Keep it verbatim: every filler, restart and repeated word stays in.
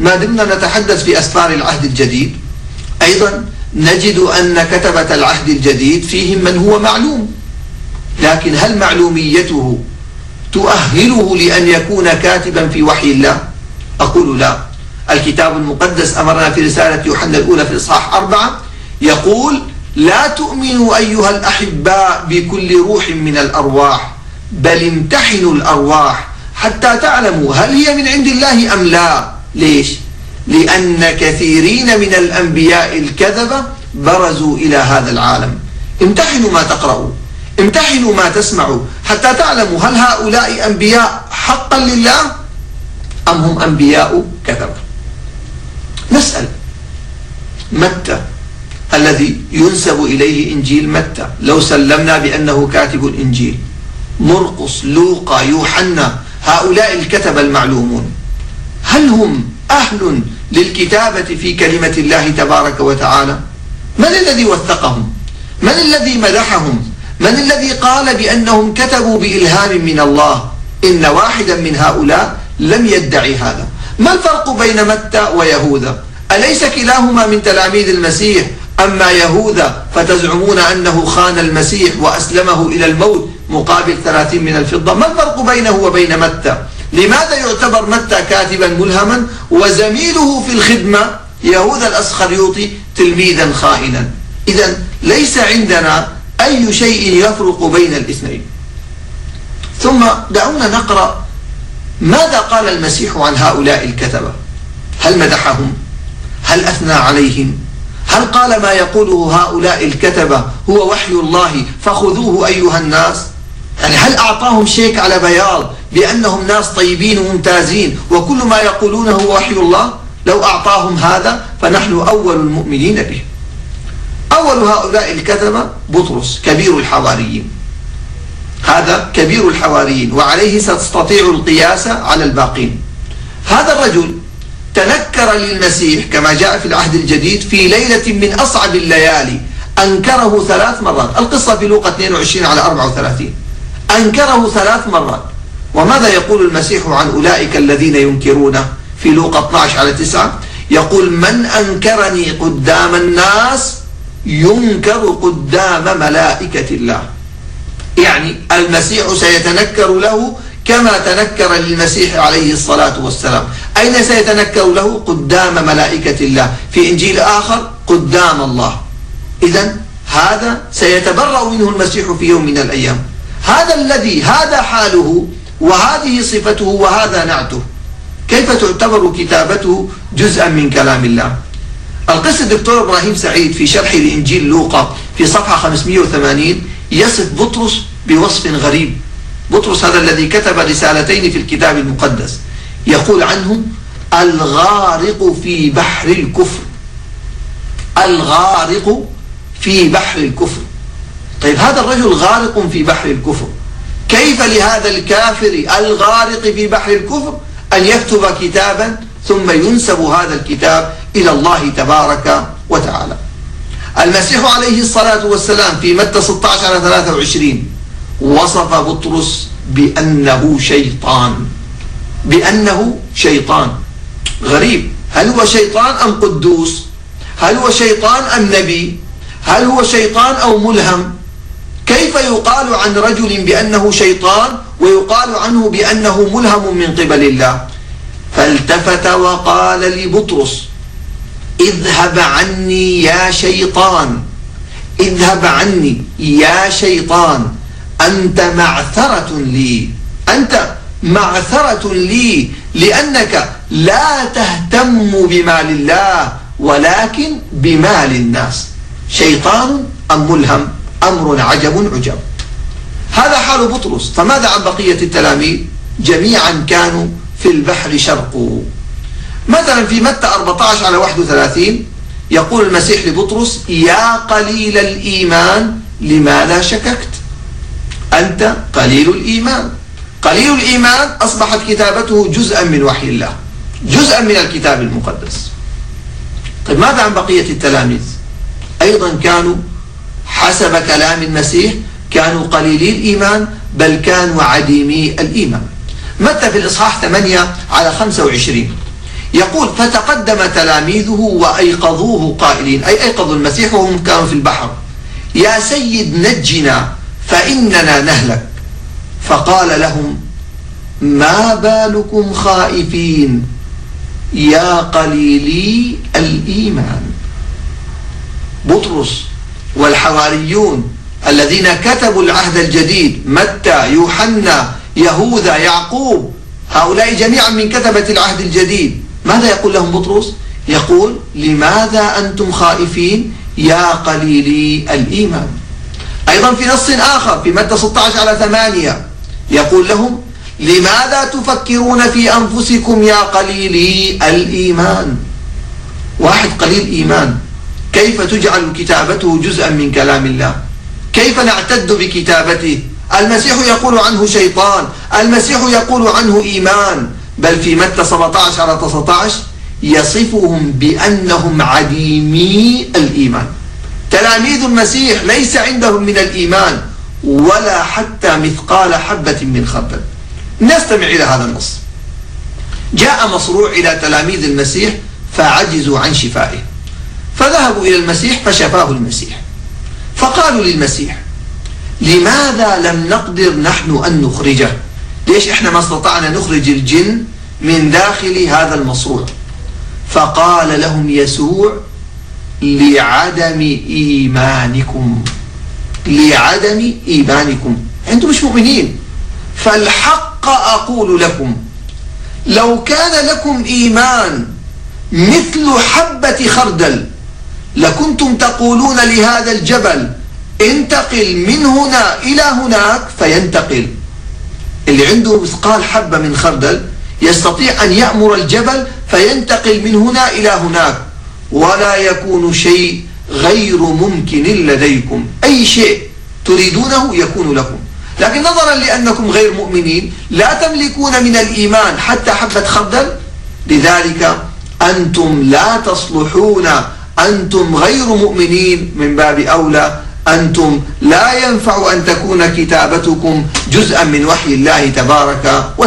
ما دمنا نتحدث في أسفار العهد الجديد أيضا نجد أن كتبة العهد الجديد فيهم من هو معلوم، لكن هل معلوميته تؤهله لأن يكون كاتبا في وحي الله؟ أقول لا. الكتاب المقدس أمرنا في رسالة يوحنا الأولى في الإصحاح أربعة يقول: لا تؤمنوا أيها الأحباء بكل روح من الأرواح، بل امتحنوا الأرواح حتى تعلموا هل هي من عند الله أم لا. ليش؟ لأن كثيرين من الأنبياء الكذبة برزوا إلى هذا العالم. امتحنوا ما تقرأوا، امتحنوا ما تسمعوا، حتى تعلموا هل هؤلاء أنبياء حقا لله أم هم أنبياء كذبة. نسأل: متى الذي ينسب إليه إنجيل متى لو سلمنا بأنه كاتب الإنجيل، مرقس، لوقا، يوحنا، هؤلاء الكتبة المعلومون، هل هم أهل للكتابة في كلمة الله تبارك وتعالى؟ من الذي وثقهم؟ من الذي مدحهم؟ من الذي قال بأنهم كتبوا بإلهام من الله؟ إن واحدا من هؤلاء لم يدعي هذا. ما الفرق بين متى ويهوذا؟ أليس كلاهما من تلاميذ المسيح؟ أما يهوذا فتزعمون أنه خان المسيح وأسلمه إلى الموت مقابل ثلاثين من الفضة. ما الفرق بينه وبين متى؟ لماذا يعتبر متى كاتبا ملهما وزميله في الخدمة يهوذا الأسخريوطي تلميذا خائنا؟ إذن ليس عندنا أي شيء يفرق بين الاثنين. ثم دعونا نقرأ ماذا قال المسيح عن هؤلاء الكتبة. هل مدحهم؟ هل أثنى عليهم؟ هل قال ما يقوله هؤلاء الكتبة هو وحي الله فخذوه أيها الناس؟ يعني هل أعطاهم شيك على بياض بأنهم ناس طيبين وممتازين وكل ما يقولونه هو وحي الله؟ لو أعطاهم هذا فنحن أول المؤمنين به. أول هؤلاء الكتبة بطرس كبير الحواريين، هذا كبير الحواريين وعليه ستستطيع القياس على الباقين. هذا الرجل تنكر للمسيح كما جاء في العهد الجديد في ليلة من أصعب الليالي، أنكره ثلاث مرات. القصة في لوقا اثنين وعشرين على أربعة وثلاثين. أنكره ثلاث مرات. وماذا يقول المسيح عن أولئك الذين ينكرونه في لوقا اثني عشر على تسعة؟ يقول: من أنكرني قدام الناس ينكر قدام ملائكة الله. يعني المسيح سيتنكر له كما تنكر للمسيح عليه الصلاة والسلام. أين سيتنكر له؟ قدام ملائكة الله. في إنجيل آخر قدام الله. إذن هذا سيتبرأ منه المسيح في يوم من الأيام. هذا الذي هذا حاله وهذه صفته وهذا نعته، كيف تعتبر كتابته جزءا من كلام الله؟ القس الدكتور إبراهيم سعيد في شرح لإنجيل لوقا في صفحة خمسمئة وثمانين يصف بطرس بوصف غريب. بطرس هذا الذي كتب رسالتين في الكتاب المقدس يقول عنه: الغارق في بحر الكفر. الغارق في بحر الكفر. طيب هذا الرجل غارق في بحر الكفر، كيف لهذا الكافر الغارق في بحر الكفر أن يكتب كتابا ثم ينسب هذا الكتاب إلى الله تبارك وتعالى؟ المسيح عليه الصلاة والسلام في متى ستة عشر على ثلاثة وعشرين وصف بطرس بأنه شيطان. بأنه شيطان. غريب، هل هو شيطان أم قدوس؟ هل هو شيطان أم نبي؟ هل هو شيطان أو ملهم؟ كيف يقال عن رجل بأنه شيطان ويقال عنه بأنه ملهم من قبل الله؟ فالتفت وقال لبطرس: اذهب عني يا شيطان، اذهب عني يا شيطان، أنت معثرة لي، أنت معثرة لي لأنك لا تهتم بمال الله ولكن بمال الناس. شيطان أم ملهم؟ أمر عجب عجب. هذا حال بطرس. فماذا عن بقية التلاميذ؟ جميعا كانوا في البحر شرقوا. مثلا في متى أربعة عشر على واحد وثلاثين يقول المسيح لبطرس: يا قليل الإيمان لماذا شككت؟ أنت قليل الإيمان. قليل الإيمان أصبحت كتابته جزءا من وحي الله، جزءا من الكتاب المقدس. طيب ماذا عن بقية التلاميذ؟ أيضا كانوا حسب كلام المسيح كانوا قليلي الإيمان، بل كانوا عديمي الإيمان. متى في الإصحاح ثمانية على خمسة وعشرين يقول فتقدم تلاميذه وأيقظوه قائلين، أي أيقظوا المسيح وهم كانوا في البحر، يا سيد نجنا فإننا نهلك. فقال لهم ما بالكم خائفين يا قليلي الإيمان. بطرس والحواريون الذين كتبوا العهد الجديد، متى، يوحنا، يهوذا، يعقوب، هؤلاء جميعا من كتبة العهد الجديد، ماذا يقول لهم بطرس؟ يقول لماذا أنتم خائفين يا قليلي الإيمان. أيضا في نص آخر في متى ستة عشر على ثمانية يقول لهم لماذا تفكرون في أنفسكم يا قليلي الإيمان. واحد قليل إيمان كيف تجعل كتابته جزءا من كلام الله؟ كيف نعتد بكتابته؟ المسيح يقول عنه شيطان، المسيح يقول عنه إيمان، بل في متى سبعة عشر على تسعة عشر يصفهم بأنهم عديمي الإيمان. تلاميذ المسيح ليس عندهم من الإيمان ولا حتى مثقال حبة من خردل. نستمع إلى هذا النص. جاء مصروع إلى تلاميذ المسيح فعجزوا عن شفائه، فذهبوا إلى المسيح فشفاه المسيح، فقالوا للمسيح لماذا لم نقدر نحن أن نخرجه؟ ليش إحنا ما استطعنا نخرج الجن من داخل هذا المصروع؟ فقال لهم يسوع لعدم إيمانكم، لعدم إيمانكم، أنتم مش مؤمنين. فالحق أقول لكم لو كان لكم إيمان مثل حبة خردل لكنتم تقولون لهذا الجبل انتقل من هنا إلى هناك فينتقل. اللي عنده مثقال حبة من خردل يستطيع أن يأمر الجبل فينتقل من هنا إلى هناك، ولا يكون شيء غير ممكن لديكم، أي شيء تريدونه يكون لكم. لكن نظرا لأنكم غير مؤمنين لا تملكون من الإيمان حتى حبة خردل، لذلك أنتم لا تصلحون، أنتم غير مؤمنين، من باب أولى أنتم لا ينفع أن تكون كتابتكم جزءا من وحي الله تبارك وتعالى.